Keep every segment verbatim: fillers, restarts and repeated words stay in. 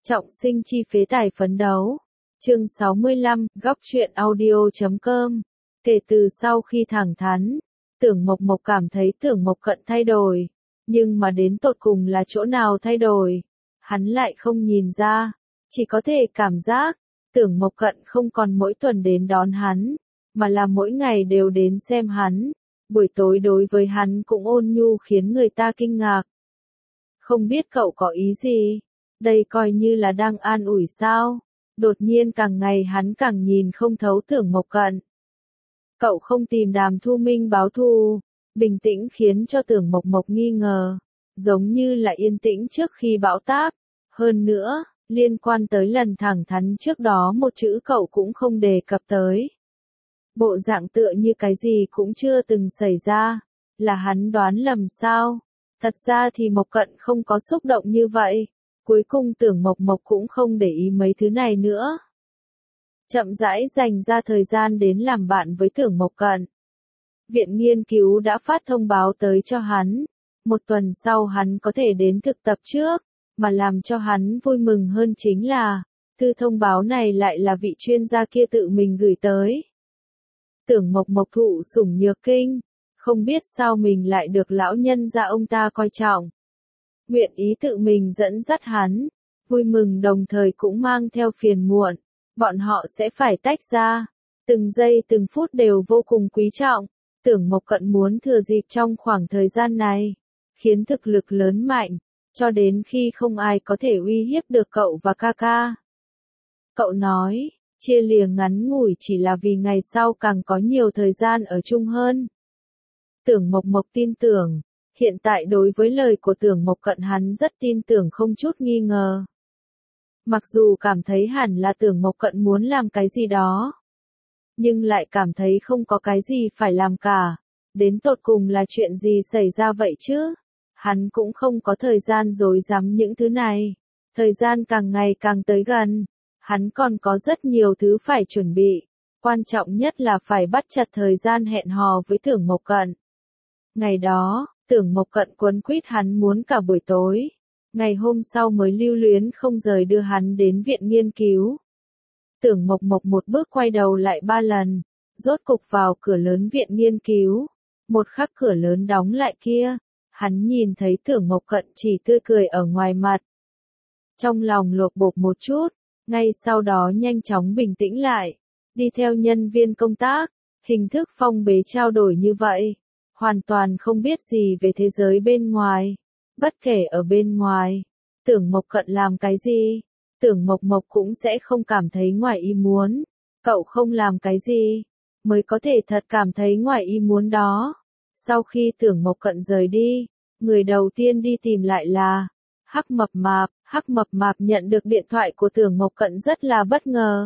Trọng sinh chi phế tài phấn đấu. Chương sáu mươi lăm, góc truyện audio chấm com. Kể từ sau khi thẳng thắn, Tưởng Mộc Mộc cảm thấy Tưởng Mộc Cận thay đổi, nhưng mà đến tột cùng là chỗ nào thay đổi, hắn lại không nhìn ra, chỉ có thể cảm giác, Tưởng Mộc Cận không còn mỗi tuần đến đón hắn, mà là mỗi ngày đều đến xem hắn, buổi tối đối với hắn cũng ôn nhu khiến người ta kinh ngạc. Không biết cậu có ý gì? Đây coi như là đang an ủi sao? Đột nhiên càng ngày hắn càng nhìn không thấu Tưởng Mộc Cận. Cậu không tìm Đàm Thu Minh báo thù, bình tĩnh khiến cho Tưởng Mộc Mộc nghi ngờ, giống như là yên tĩnh trước khi bão táp. Hơn nữa, liên quan tới lần thẳng thắn trước đó một chữ cậu cũng không đề cập tới. Bộ dạng tựa như cái gì cũng chưa từng xảy ra, là hắn đoán lầm sao? Thật ra thì Mộc Cận không có xúc động như vậy, cuối cùng Tưởng Mộc Mộc cũng không để ý mấy thứ này nữa. Chậm rãi dành ra thời gian đến làm bạn với Tưởng Mộc Cận. Viện nghiên cứu đã phát thông báo tới cho hắn, một tuần sau hắn có thể đến thực tập trước, mà làm cho hắn vui mừng hơn chính là, thư thông báo này lại là vị chuyên gia kia tự mình gửi tới. Tưởng Mộc Mộc thụ sủng nhược kinh, không biết sao mình lại được lão nhân gia ông ta coi trọng. Nguyện ý tự mình dẫn dắt hắn, vui mừng đồng thời cũng mang theo phiền muộn, bọn họ sẽ phải tách ra, từng giây từng phút đều vô cùng quý trọng, Tưởng Mộc Cận muốn thừa dịp trong khoảng thời gian này, khiến thực lực lớn mạnh, cho đến khi không ai có thể uy hiếp được cậu và ca ca. Cậu nói, chia lìa ngắn ngủi chỉ là vì ngày sau càng có nhiều thời gian ở chung hơn. Tưởng Mộc Mộc tin tưởng, hiện tại đối với lời của Tưởng Mộc Cận hắn rất tin tưởng không chút nghi ngờ. Mặc dù cảm thấy hẳn là Tưởng Mộc Cận muốn làm cái gì đó, nhưng lại cảm thấy không có cái gì phải làm cả. Đến tột cùng là chuyện gì xảy ra vậy chứ? Hắn cũng không có thời gian rối rắm những thứ này. Thời gian càng ngày càng tới gần, hắn còn có rất nhiều thứ phải chuẩn bị. Quan trọng nhất là phải bắt chặt thời gian hẹn hò với Tưởng Mộc Cận. Ngày đó, Tưởng Mộc Cận quấn quýt hắn muốn cả buổi tối. Ngày hôm sau mới lưu luyến không rời đưa hắn đến viện nghiên cứu. Tưởng Mộc Mộc một bước quay đầu lại ba lần, rốt cục vào cửa lớn viện nghiên cứu. Một khắc cửa lớn đóng lại kia, hắn nhìn thấy Tưởng Mộc Cận chỉ tươi cười ở ngoài mặt. Trong lòng lột bột một chút, ngay sau đó nhanh chóng bình tĩnh lại, đi theo nhân viên công tác, hình thức phong bế trao đổi như vậy, hoàn toàn không biết gì về thế giới bên ngoài. Bất kể ở bên ngoài, Tưởng Mộc Cận làm cái gì, Tưởng Mộc Mộc cũng sẽ không cảm thấy ngoài ý muốn. Cậu không làm cái gì, mới có thể thật cảm thấy ngoài ý muốn đó. Sau khi Tưởng Mộc Cận rời đi, người đầu tiên đi tìm lại là Hắc Mập Mạp. Hắc Mập Mạp nhận được điện thoại của Tưởng Mộc Cận rất là bất ngờ.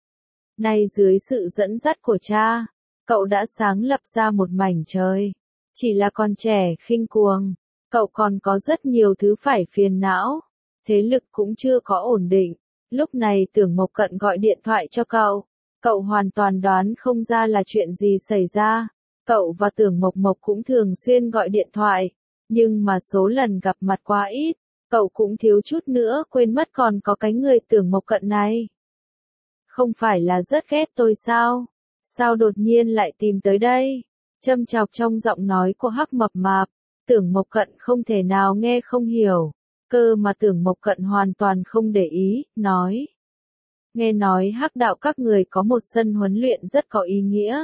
Nay dưới sự dẫn dắt của cha, cậu đã sáng lập ra một mảnh trời. Chỉ là còn trẻ khinh cuồng, cậu còn có rất nhiều thứ phải phiền não. Thế lực cũng chưa có ổn định. Lúc này Tưởng Mộc Cận gọi điện thoại cho cậu. Cậu hoàn toàn đoán không ra là chuyện gì xảy ra. Cậu và Tưởng Mộc Mộc cũng thường xuyên gọi điện thoại. Nhưng mà số lần gặp mặt quá ít. Cậu cũng thiếu chút nữa quên mất còn có cái người Tưởng Mộc Cận này. Không phải là rất ghét tôi sao? Sao đột nhiên lại tìm tới đây? Châm chọc trong giọng nói của Hắc Mập Mạp. Tưởng Mộc Cận không thể nào nghe không hiểu. Cơ mà Tưởng Mộc Cận hoàn toàn không để ý, nói. Nghe nói Hắc đạo các người có một sân huấn luyện rất có ý nghĩa.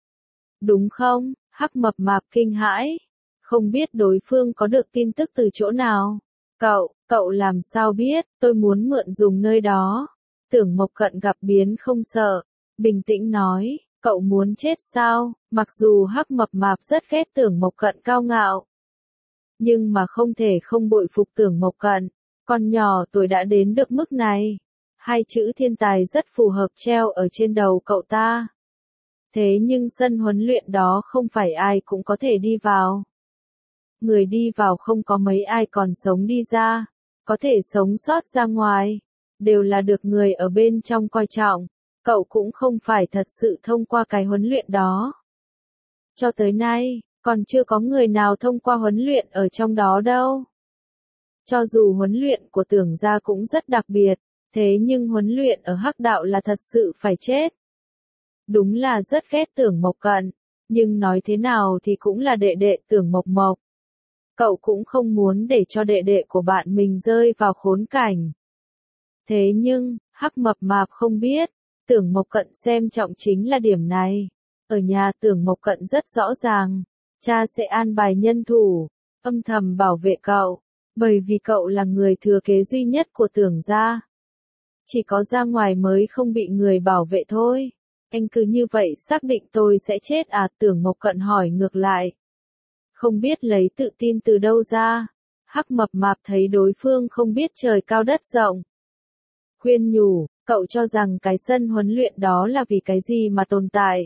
Đúng không? Hắc Mập Mạp kinh hãi. Không biết đối phương có được tin tức từ chỗ nào. Cậu, cậu làm sao biết, tôi muốn mượn dùng nơi đó. Tưởng Mộc Cận gặp biến không sợ, bình tĩnh nói, cậu muốn chết sao? Mặc dù Hắc Mập Mạp rất ghét Tưởng Mộc Cận cao ngạo, nhưng mà không thể không bội phục Tưởng Mộc Cận, con nhỏ tuổi đã đến được mức này. Hai chữ thiên tài rất phù hợp treo ở trên đầu cậu ta. Thế nhưng sân huấn luyện đó không phải ai cũng có thể đi vào. Người đi vào không có mấy ai còn sống đi ra, có thể sống sót ra ngoài, đều là được người ở bên trong coi trọng. Cậu cũng không phải thật sự thông qua cái huấn luyện đó. Cho tới nay, còn chưa có người nào thông qua huấn luyện ở trong đó đâu. Cho dù huấn luyện của Tưởng gia cũng rất đặc biệt, thế nhưng huấn luyện ở Hắc đạo là thật sự phải chết. Đúng là rất ghét Tưởng Mộc Cận, nhưng nói thế nào thì cũng là đệ đệ Tưởng Mộc Mộc. Cậu cũng không muốn để cho đệ đệ của bạn mình rơi vào khốn cảnh. Thế nhưng, Hắc Mập Mạp không biết, Tưởng Mộc Cận xem trọng chính là điểm này. Ở nhà Tưởng Mộc Cận rất rõ ràng, cha sẽ an bài nhân thủ, âm thầm bảo vệ cậu, bởi vì cậu là người thừa kế duy nhất của Tưởng gia. Chỉ có ra ngoài mới không bị người bảo vệ thôi. Anh cứ như vậy xác định tôi sẽ chết à? Tưởng Mộc Cận hỏi ngược lại. Không biết lấy tự tin từ đâu ra. Hắc Mập Mạp thấy đối phương không biết trời cao đất rộng. Khuyên nhủ, cậu cho rằng cái sân huấn luyện đó là vì cái gì mà tồn tại.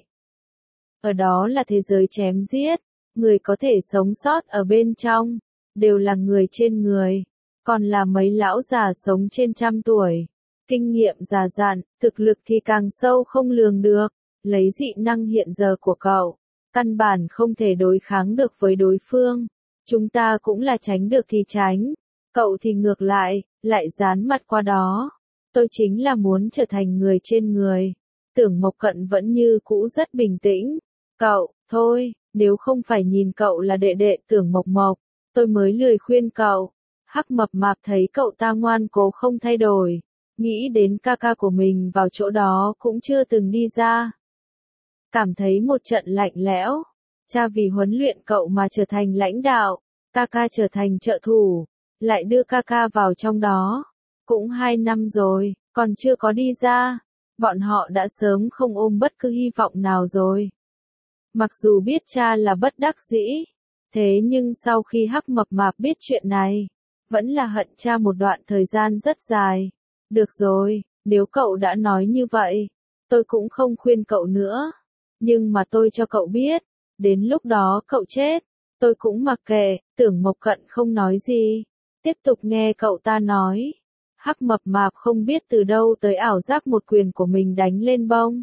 Ở đó là thế giới chém giết, người có thể sống sót ở bên trong, đều là người trên người, còn là mấy lão già sống trên trăm tuổi. Kinh nghiệm già dặn, thực lực thì càng sâu không lường được, lấy dị năng hiện giờ của cậu, căn bản không thể đối kháng được với đối phương. Chúng ta cũng là tránh được thì tránh, cậu thì ngược lại, lại dán mặt qua đó. Tôi chính là muốn trở thành người trên người. Tưởng Mộc Cận vẫn như cũ rất bình tĩnh. Cậu, thôi, nếu không phải nhìn cậu là đệ đệ Tưởng Mộc Mộc, tôi mới lười khuyên cậu. Hắc Mập Mạp thấy cậu ta ngoan cố không thay đổi, nghĩ đến ca ca của mình vào chỗ đó cũng chưa từng đi ra. Cảm thấy một trận lạnh lẽo, cha vì huấn luyện cậu mà trở thành lãnh đạo, ca ca trở thành trợ thủ, lại đưa ca ca vào trong đó. Cũng hai năm rồi, còn chưa có đi ra, bọn họ đã sớm không ôm bất cứ hy vọng nào rồi. Mặc dù biết cha là bất đắc dĩ, thế nhưng sau khi Hắc Mập Mạp biết chuyện này, vẫn là hận cha một đoạn thời gian rất dài. Được rồi, nếu cậu đã nói như vậy, tôi cũng không khuyên cậu nữa. Nhưng mà tôi cho cậu biết, đến lúc đó cậu chết, tôi cũng mặc kệ. Tưởng Mộc Cận không nói gì, tiếp tục nghe cậu ta nói. Hắc Mập Mạp không biết từ đâu tới ảo giác một quyền của mình đánh lên bông.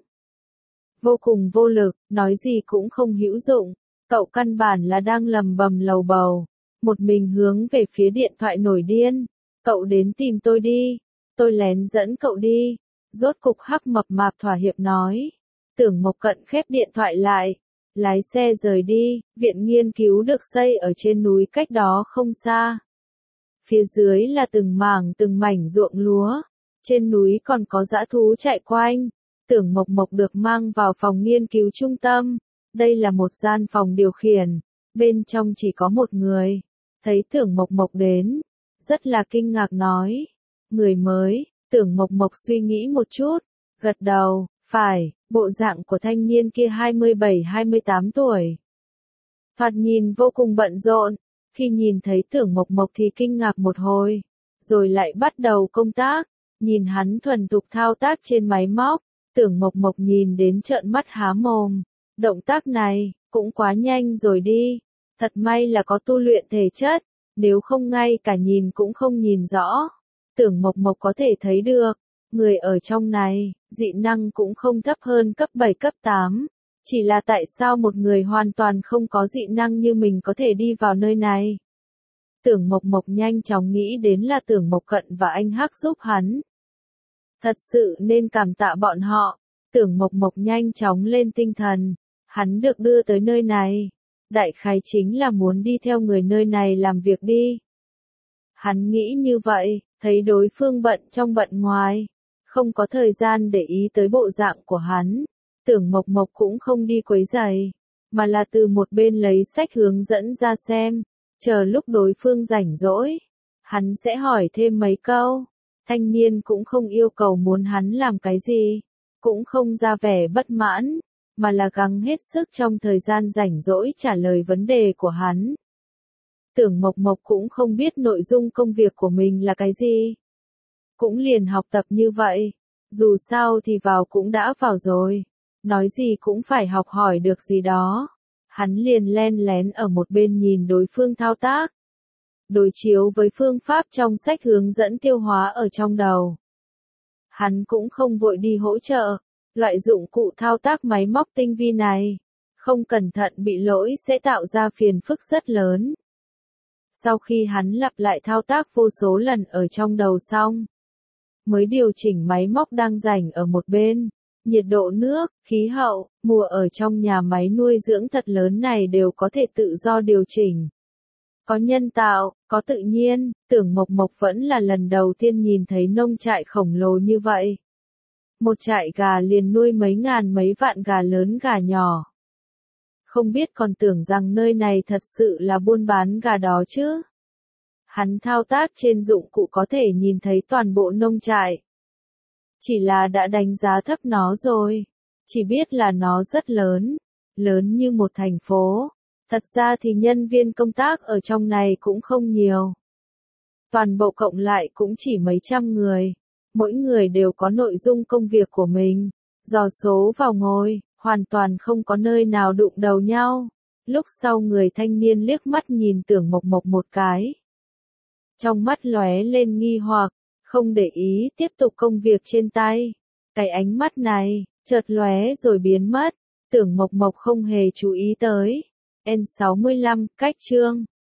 Vô cùng vô lực, nói gì cũng không hữu dụng, cậu căn bản là đang lầm bầm lầu bầu, một mình hướng về phía điện thoại nổi điên. Cậu đến tìm tôi đi, tôi lén dẫn cậu đi. Rốt cục Hắc Mập Mạp thỏa hiệp nói. Tưởng Mộc Cận khép điện thoại lại, lái xe rời đi. Viện nghiên cứu được xây ở trên núi cách đó không xa. Phía dưới là từng mảng từng mảnh ruộng lúa, trên núi còn có dã thú chạy quanh. Tưởng Mộc Mộc được mang vào phòng nghiên cứu trung tâm. Đây là một gian phòng điều khiển, bên trong chỉ có một người. Thấy Tưởng Mộc Mộc đến, rất là kinh ngạc nói. Người mới. Tưởng Mộc Mộc suy nghĩ một chút, gật đầu, phải, bộ dạng của thanh niên kia hai mươi bảy hai mươi tám tuổi. Thoạt nhìn vô cùng bận rộn, khi nhìn thấy Tưởng Mộc Mộc thì kinh ngạc một hồi, rồi lại bắt đầu công tác, nhìn hắn thuần thục thao tác trên máy móc, Tưởng Mộc Mộc nhìn đến trợn mắt há mồm, động tác này, cũng quá nhanh rồi đi, thật may là có tu luyện thể chất, nếu không ngay cả nhìn cũng không nhìn rõ. Tưởng Mộc Mộc có thể thấy được, người ở trong này, dị năng cũng không thấp hơn cấp bảy cấp tám. Chỉ là tại sao một người hoàn toàn không có dị năng như mình có thể đi vào nơi này? Tưởng Mộc Mộc nhanh chóng nghĩ đến là Tưởng Mộc Cận và anh Hắc giúp hắn. Thật sự nên cảm tạ bọn họ. Tưởng Mộc Mộc nhanh chóng lên tinh thần. Hắn được đưa tới nơi này. Đại khái chính là muốn đi theo người nơi này làm việc đi. Hắn nghĩ như vậy, thấy đối phương bận trong bận ngoài, không có thời gian để ý tới bộ dạng của hắn. Tưởng Mộc Mộc cũng không đi quấy rầy, mà là từ một bên lấy sách hướng dẫn ra xem, chờ lúc đối phương rảnh rỗi, hắn sẽ hỏi thêm mấy câu. Thanh niên cũng không yêu cầu muốn hắn làm cái gì, cũng không ra vẻ bất mãn, mà là gắng hết sức trong thời gian rảnh rỗi trả lời vấn đề của hắn. Tưởng Mộc Mộc cũng không biết nội dung công việc của mình là cái gì. Cũng liền học tập như vậy, dù sao thì vào cũng đã vào rồi, nói gì cũng phải học hỏi được gì đó. Hắn liền len lén ở một bên nhìn đối phương thao tác. Đối chiếu với phương pháp trong sách hướng dẫn tiêu hóa ở trong đầu. Hắn cũng không vội đi hỗ trợ, loại dụng cụ thao tác máy móc tinh vi này, không cẩn thận bị lỗi sẽ tạo ra phiền phức rất lớn. Sau khi hắn lặp lại thao tác vô số lần ở trong đầu xong, mới điều chỉnh máy móc đang rảnh ở một bên. Nhiệt độ nước, khí hậu, mùa ở trong nhà máy nuôi dưỡng thật lớn này đều có thể tự do điều chỉnh. Có nhân tạo, có tự nhiên, Tưởng Mộc Mộc vẫn là lần đầu tiên nhìn thấy nông trại khổng lồ như vậy. Một trại gà liền nuôi mấy ngàn mấy vạn gà lớn gà nhỏ. Không biết còn tưởng rằng nơi này thật sự là buôn bán gà đó chứ. Hắn thao tác trên dụng cụ có thể nhìn thấy toàn bộ nông trại. Chỉ là đã đánh giá thấp nó rồi. Chỉ biết là nó rất lớn. Lớn như một thành phố. Thật ra thì nhân viên công tác ở trong này cũng không nhiều. Toàn bộ cộng lại cũng chỉ mấy trăm người. Mỗi người đều có nội dung công việc của mình. Dò số vào ngồi, hoàn toàn không có nơi nào đụng đầu nhau. Lúc sau người thanh niên liếc mắt nhìn Tưởng Mộc Mộc một cái. Trong mắt lóe lên nghi hoặc, không để ý tiếp tục công việc trên tay. Cái ánh mắt này, chợt lóe rồi biến mất. Tưởng Mộc Mộc không hề chú ý tới. N sáu mươi lăm, cách chương.